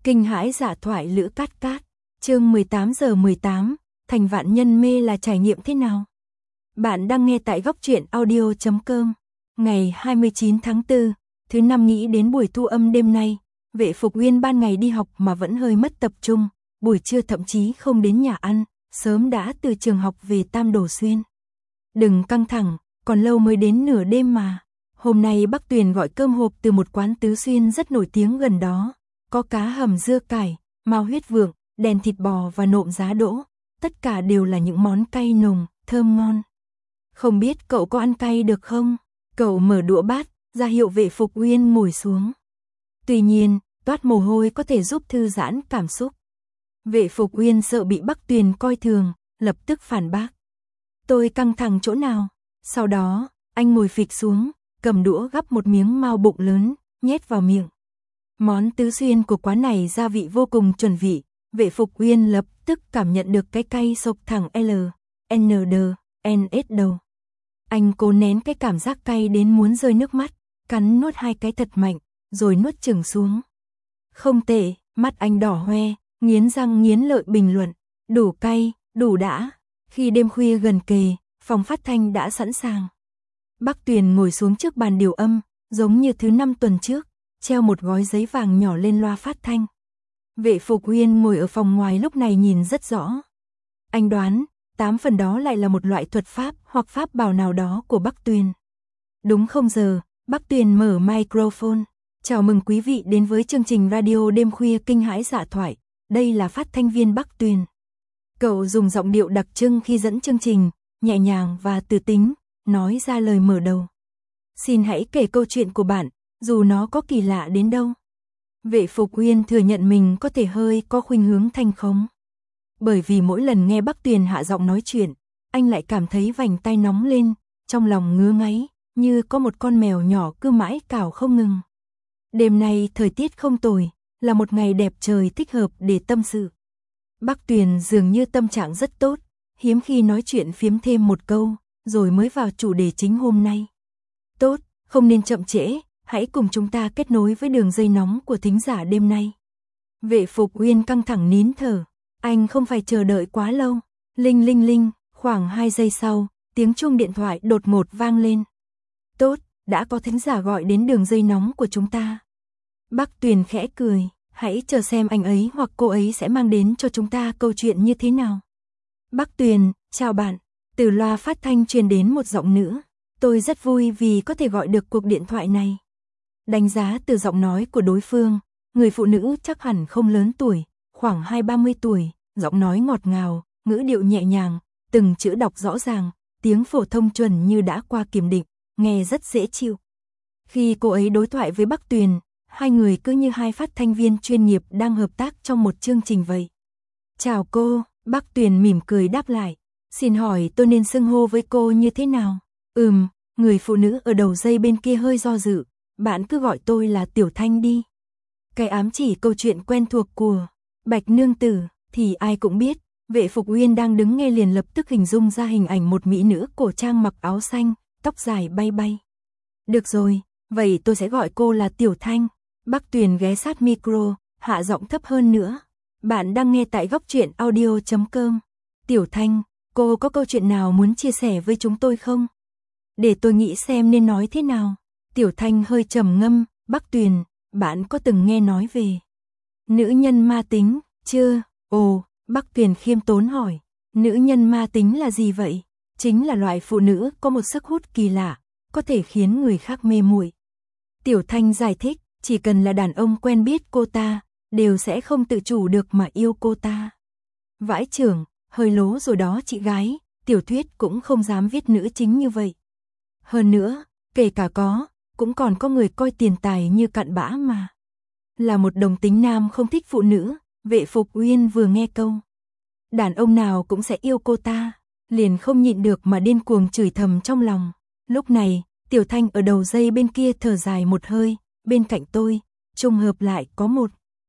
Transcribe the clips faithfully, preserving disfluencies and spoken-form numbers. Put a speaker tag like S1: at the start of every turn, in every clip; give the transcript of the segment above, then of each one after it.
S1: Kinh hãi dạ thoại Lữ Cát Cát, chương mười tám giờ mười tám, thành vạn nhân mê là trải nghiệm thế nào? Bạn đang nghe tại góc truyện audio chấm com. Ngày hai mươi chín tháng tư, thứ năm, nghĩ đến buổi thu âm đêm nay, Vệ Phục Uyên ban ngày đi học mà vẫn hơi mất tập trung, buổi trưa thậm chí không đến nhà ăn, sớm đã từ trường học về Tam Đồ Xuyên. Đừng căng thẳng, còn lâu mới đến nửa đêm mà. Hôm nay Bắc Tuyền gọi cơm hộp từ một quán Tứ Xuyên rất nổi tiếng gần đó. Có cá hầm dưa cải, mao huyết vượng, đèn thịt bò và nộm giá đỗ. Tất cả đều là những món cay nồng, thơm ngon. Không biết cậu có ăn cay được không? Cậu mở đũa bát, ra hiệu Vệ Phục Uyên ngồi xuống. Tuy nhiên, toát mồ hôi có thể giúp thư giãn cảm xúc. Vệ Phục Uyên sợ bị Bắc Tuyền coi thường, lập tức phản bác. Tôi căng thẳng chỗ nào? Sau đó, anh ngồi phịch xuống, cầm đũa gắp một miếng mao bụng lớn, nhét vào miệng. Món Tứ Xuyên của quán này gia vị vô cùng chuẩn vị, Vệ Phục Uyên lập tức cảm nhận được cái cay sộc thẳng L, N D, N S đầu. Anh cố nén cái cảm giác cay đến muốn rơi nước mắt, cắn nuốt hai cái thật mạnh, rồi nuốt chửng xuống. Không tệ, mắt anh đỏ hoe, nghiến răng nghiến lợi bình luận, đủ cay, đủ đã. Khi đêm khuya gần kề, phòng phát thanh đã sẵn sàng. Bắc Tuyền ngồi xuống trước bàn điều âm, giống như thứ năm tuần trước, treo một gói giấy vàng nhỏ lên loa phát thanh. Vệ Phục Uyên ngồi ở phòng ngoài lúc này nhìn rất rõ. Anh đoán, tám phần đó lại là một loại thuật pháp hoặc pháp bảo nào đó của Bắc Tuyền. Đúng không giờ, Bắc Tuyền mở microphone. Chào mừng quý vị đến với chương trình radio đêm khuya kinh hãi dạ thoại. Đây là phát thanh viên Bắc Tuyền. Cậu dùng giọng điệu đặc trưng khi dẫn chương trình, nhẹ nhàng và từ tính, nói ra lời mở đầu. Xin hãy kể câu chuyện của bạn, dù nó có kỳ lạ đến đâu. Vệ Phục Uyên thừa nhận mình có thể hơi có khuynh hướng thanh khống. Bởi vì mỗi lần nghe Bắc Tuyền hạ giọng nói chuyện, anh lại cảm thấy vành tai nóng lên, trong lòng ngứa ngáy, như có một con mèo nhỏ cứ mãi cào không ngừng. Đêm nay thời tiết không tồi, là một ngày đẹp trời thích hợp để tâm sự. Bắc Tuyền dường như tâm trạng rất tốt, hiếm khi nói chuyện phiếm thêm một câu, rồi mới vào chủ đề chính hôm nay. Tốt, không nên chậm trễ, hãy cùng chúng ta kết nối với đường dây nóng của thính giả đêm nay. Vệ Phục Uyên căng thẳng nín thở, anh không phải chờ đợi quá lâu. Linh linh linh, khoảng hai giây sau, tiếng chuông điện thoại đột ngột vang lên. Tốt, đã có thính giả gọi đến đường dây nóng của chúng ta. Bắc Tuyền khẽ cười, hãy chờ xem anh ấy hoặc cô ấy sẽ mang đến cho chúng ta câu chuyện như thế nào. Bắc Tuyền, chào bạn. Từ loa phát thanh truyền đến một giọng nữ. Tôi rất vui vì có thể gọi được cuộc điện thoại này. Đánh giá từ giọng nói của đối phương, người phụ nữ chắc hẳn không lớn tuổi, khoảng hai ba mươi tuổi, giọng nói ngọt ngào, ngữ điệu nhẹ nhàng, từng chữ đọc rõ ràng, tiếng phổ thông chuẩn như đã qua kiểm định, nghe rất dễ chịu. Khi cô ấy đối thoại với Bắc Tuyền, hai người cứ như hai phát thanh viên chuyên nghiệp đang hợp tác trong một chương trình vậy. Chào cô, Bắc Tuyền mỉm cười đáp lại. Xin hỏi tôi nên xưng hô với cô như thế nào? Ừm, người phụ nữ ở đầu dây bên kia hơi do dự. Bạn cứ gọi tôi là Tiểu Thanh đi. Cái ám chỉ câu chuyện quen thuộc của Bạch Nương Tử thì ai cũng biết. Vệ Phục Uyên đang đứng nghe liền lập tức hình dung ra hình ảnh một mỹ nữ cổ trang mặc áo xanh, tóc dài bay bay. Được rồi, vậy tôi sẽ gọi cô là Tiểu Thanh. Bắc Tuyền ghé sát micro, hạ giọng thấp hơn nữa. Bạn đang nghe tại góc truyện audio chấm com. Tiểu Thanh, cô có câu chuyện nào muốn chia sẻ với chúng tôi không? Để tôi nghĩ xem nên nói thế nào. Tiểu Thanh hơi trầm ngâm, Bắc Tuyền, bạn có từng nghe nói về nữ nhân ma tính, chưa? Ồ, Bắc Tuyền khiêm tốn hỏi, nữ nhân ma tính là gì vậy? Chính là loại phụ nữ có một sức hút kỳ lạ, có thể khiến người khác mê muội. Tiểu Thanh giải thích, chỉ cần là đàn ông quen biết cô ta, đều sẽ không tự chủ được mà yêu cô ta. Vãi chưởng, hơi lố rồi đó chị gái, tiểu thuyết cũng không dám viết nữ chính như vậy. Hơn nữa, kể cả có, cũng còn có người coi tiền tài như cặn bã mà. Là một đồng tính nam không thích phụ nữ, Vệ Phục Uyên vừa nghe câu đàn ông nào cũng sẽ yêu cô ta, liền không nhịn được mà điên cuồng chửi thầm trong lòng. Lúc này, Tiểu Thanh ở đầu dây bên kia thở dài một hơi, bên cạnh tôi, trùng hợp lại có một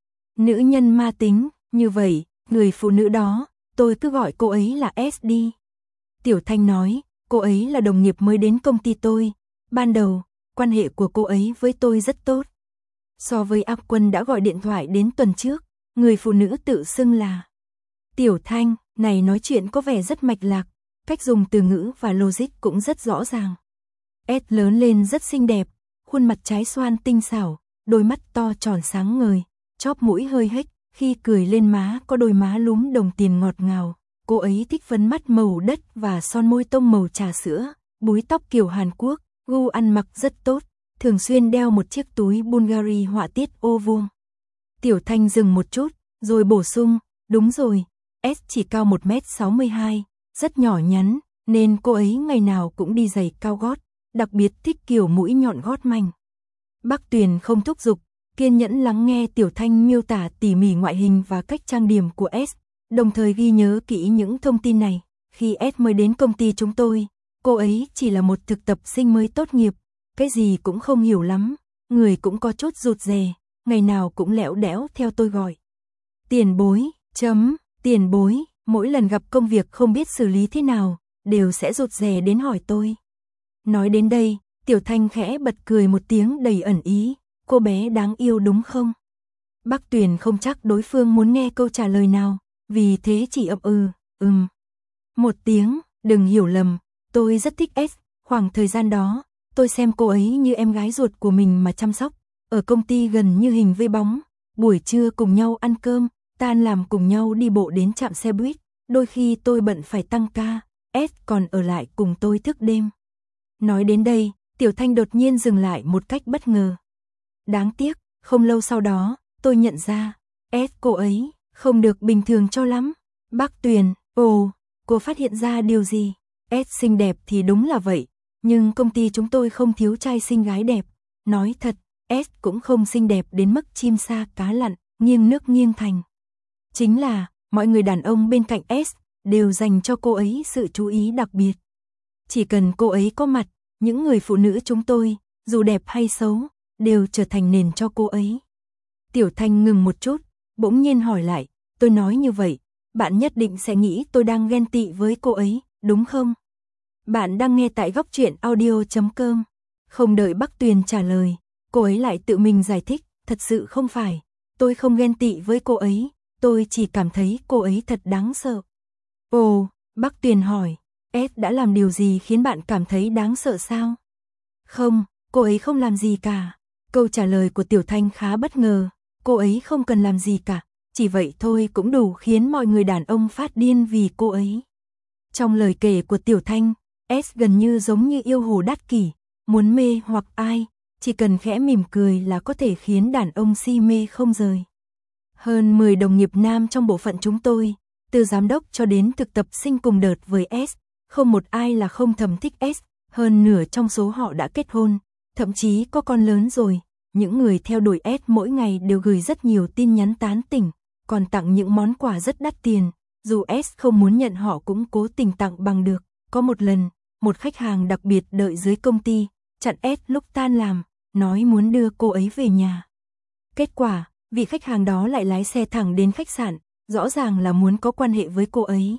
S1: nữ nhân ma tính, như vậy, người phụ nữ đó, tôi cứ gọi cô ấy là S đi. Tiểu Thanh nói, cô ấy là đồng nghiệp mới đến công ty tôi, ban đầu, quan hệ của cô ấy với tôi rất tốt. So với A Quân đã gọi điện thoại đến tuần trước, người phụ nữ tự xưng là Tiểu Thanh, này nói chuyện có vẻ rất mạch lạc, cách dùng từ ngữ và logic cũng rất rõ ràng. S lớn lên rất xinh đẹp, khuôn mặt trái xoan tinh xảo, đôi mắt to tròn sáng ngời, chóp mũi hơi hếch, khi cười lên má có đôi má lúm đồng tiền ngọt ngào. Cô ấy thích phấn mắt màu đất và son môi tông màu trà sữa, búi tóc kiểu Hàn Quốc, gu ăn mặc rất tốt, thường xuyên đeo một chiếc túi Bulgari họa tiết ô vuông. Tiểu Thanh dừng một chút, rồi bổ sung, đúng rồi, S chỉ cao một mét sáu mươi hai, rất nhỏ nhắn, nên cô ấy ngày nào cũng đi giày cao gót, đặc biệt thích kiểu mũi nhọn gót manh. Bắc Tuyền không thúc giục, kiên nhẫn lắng nghe Tiểu Thanh miêu tả tỉ mỉ ngoại hình và cách trang điểm của S, đồng thời ghi nhớ kỹ những thông tin này. Khi S mới đến công ty chúng tôi, cô ấy chỉ là một thực tập sinh mới tốt nghiệp, cái gì cũng không hiểu lắm, người cũng có chút rụt rè, ngày nào cũng lẽo đẽo theo tôi gọi. Tiền bối, chấm, tiền bối, mỗi lần gặp công việc không biết xử lý thế nào, đều sẽ rụt rè đến hỏi tôi. Nói đến đây, Tiểu Thanh khẽ bật cười một tiếng đầy ẩn ý, cô bé đáng yêu đúng không? Bắc Tuyền không chắc đối phương muốn nghe câu trả lời nào, vì thế chỉ ậm ừ, ừm. Một tiếng, đừng hiểu lầm, tôi rất thích S, khoảng thời gian đó, tôi xem cô ấy như em gái ruột của mình mà chăm sóc, ở công ty gần như hình với bóng, buổi trưa cùng nhau ăn cơm, tan làm cùng nhau đi bộ đến trạm xe buýt, đôi khi tôi bận phải tăng ca, S còn ở lại cùng tôi thức đêm. Nói đến đây, Tiểu Thanh đột nhiên dừng lại một cách bất ngờ. Đáng tiếc, không lâu sau đó, tôi nhận ra, S cô ấy không được bình thường cho lắm. Bắc Tuyền, ồ, cô phát hiện ra điều gì? S xinh đẹp thì đúng là vậy, nhưng công ty chúng tôi không thiếu trai xinh gái đẹp. Nói thật, S cũng không xinh đẹp đến mức chim sa cá lặn, nghiêng nước nghiêng thành. Chính là, mọi người đàn ông bên cạnh S đều dành cho cô ấy sự chú ý đặc biệt. Chỉ cần cô ấy có mặt, những người phụ nữ chúng tôi, dù đẹp hay xấu, đều trở thành nền cho cô ấy. Tiểu Thanh ngừng một chút, bỗng nhiên hỏi lại, tôi nói như vậy, bạn nhất định sẽ nghĩ tôi đang ghen tị với cô ấy, đúng không? Bạn đang nghe tại góc truyện audio chấm com. Không đợi Bắc Tuyền trả lời, cô ấy lại tự mình giải thích, thật sự không phải, tôi không ghen tị với cô ấy, tôi chỉ cảm thấy cô ấy thật đáng sợ. Ồ, Bắc Tuyền hỏi, S đã làm điều gì khiến bạn cảm thấy đáng sợ sao? Không, cô ấy không làm gì cả. Câu trả lời của Tiểu Thanh khá bất ngờ, cô ấy không cần làm gì cả, chỉ vậy thôi cũng đủ khiến mọi người đàn ông phát điên vì cô ấy. Trong lời kể của Tiểu Thanh, S gần như giống như yêu hồ đắt kỷ, muốn mê hoặc ai, chỉ cần khẽ mỉm cười là có thể khiến đàn ông si mê không rời. Hơn mười đồng nghiệp nam trong bộ phận chúng tôi, từ giám đốc cho đến thực tập sinh cùng đợt với S, không một ai là không thầm thích S, hơn nửa trong số họ đã kết hôn, thậm chí có con lớn rồi. Những người theo đuổi S mỗi ngày đều gửi rất nhiều tin nhắn tán tỉnh, còn tặng những món quà rất đắt tiền, dù S không muốn nhận họ cũng cố tình tặng bằng được. Có một lần, một khách hàng đặc biệt đợi dưới công ty, chặn S lúc tan làm, nói muốn đưa cô ấy về nhà. Kết quả, vị khách hàng đó lại lái xe thẳng đến khách sạn, rõ ràng là muốn có quan hệ với cô ấy.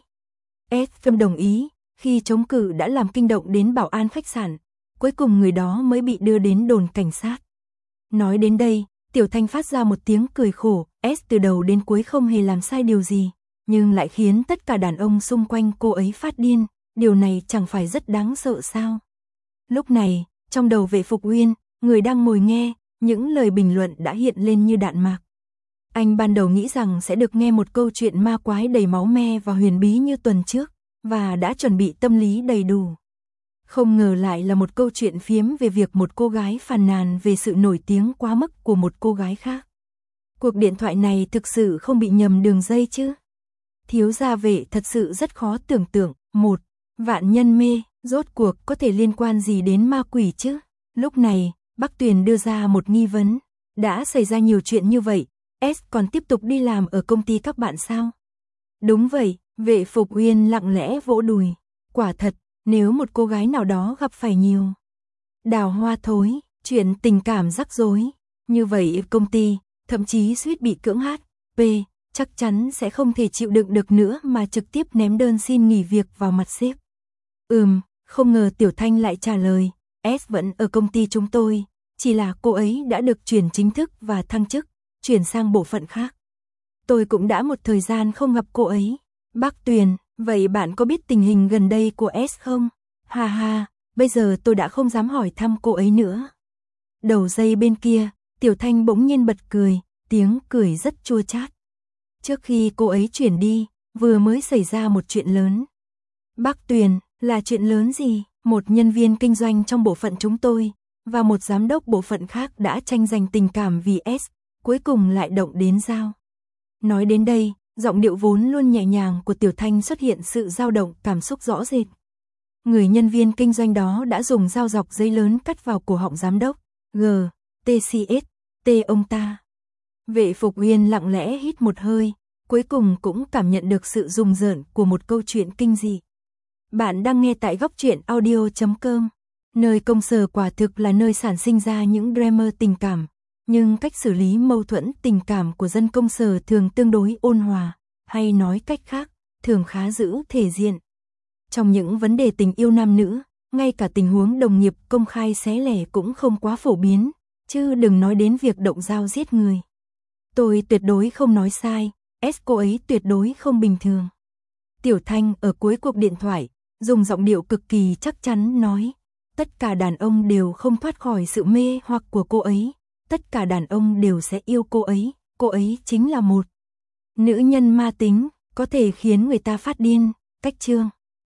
S1: S không đồng ý, khi chống cự đã làm kinh động đến bảo an khách sạn, cuối cùng người đó mới bị đưa đến đồn cảnh sát. Nói đến đây, Tiểu Thanh phát ra một tiếng cười khổ, S từ đầu đến cuối không hề làm sai điều gì, nhưng lại khiến tất cả đàn ông xung quanh cô ấy phát điên, điều này chẳng phải rất đáng sợ sao? Lúc này, trong đầu Vệ Phục Uyên, người đang ngồi nghe, những lời bình luận đã hiện lên như đạn mạc. Anh ban đầu nghĩ rằng sẽ được nghe một câu chuyện ma quái đầy máu me và huyền bí như tuần trước, và đã chuẩn bị tâm lý đầy đủ. Không ngờ lại là một câu chuyện phiếm về việc một cô gái phàn nàn về sự nổi tiếng quá mức của một cô gái khác. Cuộc điện thoại này thực sự không bị nhầm đường dây chứ? Thiếu gia Vệ thật sự rất khó tưởng tượng, một, vạn nhân mê, rốt cuộc có thể liên quan gì đến ma quỷ chứ? Lúc này, Bắc Tuyền đưa ra một nghi vấn, đã xảy ra nhiều chuyện như vậy, S còn tiếp tục đi làm ở công ty các bạn sao? Đúng vậy, Vệ Phục Uyên lặng lẽ vỗ đùi, quả thật, nếu một cô gái nào đó gặp phải nhiều đào hoa thối, chuyện tình cảm rắc rối, như vậy công ty, thậm chí suýt bị cưỡng hát, P, chắc chắn sẽ không thể chịu đựng được nữa mà trực tiếp ném đơn xin nghỉ việc vào mặt sếp. Ừm, không ngờ Tiểu Thanh lại trả lời, S vẫn ở công ty chúng tôi, chỉ là cô ấy đã được chuyển chính thức và thăng chức, chuyển sang bộ phận khác. Tôi cũng đã một thời gian không gặp cô ấy. Bác Tuyền, vậy bạn có biết tình hình gần đây của S không? Ha ha, bây giờ tôi đã không dám hỏi thăm cô ấy nữa. Đầu dây bên kia, Tiểu Thanh bỗng nhiên bật cười, tiếng cười rất chua chát. Trước khi cô ấy chuyển đi, vừa mới xảy ra một chuyện lớn. Bác Tuyền, là chuyện lớn gì? Một nhân viên kinh doanh trong bộ phận chúng tôi, và một giám đốc bộ phận khác đã tranh giành tình cảm vì S, cuối cùng lại động đến dao. Nói đến đây, giọng điệu vốn luôn nhẹ nhàng của Tiểu Thanh xuất hiện sự dao động cảm xúc rõ rệt. Người nhân viên kinh doanh đó đã dùng dao dọc giấy lớn cắt vào cổ họng giám đốc. G, T C S, T ông ta. Vệ Phục Uyên lặng lẽ hít một hơi, cuối cùng cũng cảm nhận được sự rùng rợn của một câu chuyện kinh dị. Bạn đang nghe tại góc truyện audio chấm com. Nơi công sở quả thực là nơi sản sinh ra những drama tình cảm, nhưng cách xử lý mâu thuẫn tình cảm của dân công sở thường tương đối ôn hòa, hay nói cách khác, thường khá giữ thể diện. Trong những vấn đề tình yêu nam nữ, ngay cả tình huống đồng nghiệp công khai xé lẻ cũng không quá phổ biến, chứ đừng nói đến việc động dao giết người. Tôi tuyệt đối không nói sai, S cô ấy tuyệt đối không bình thường. Tiểu Thanh ở cuối cuộc điện thoại, dùng giọng điệu cực kỳ chắc chắn nói, tất cả đàn ông đều không thoát khỏi sự mê hoặc của cô ấy, tất cả đàn ông đều sẽ yêu cô ấy, cô ấy chính là một nữ nhân ma tính, có thể khiến người ta phát điên. Cách chương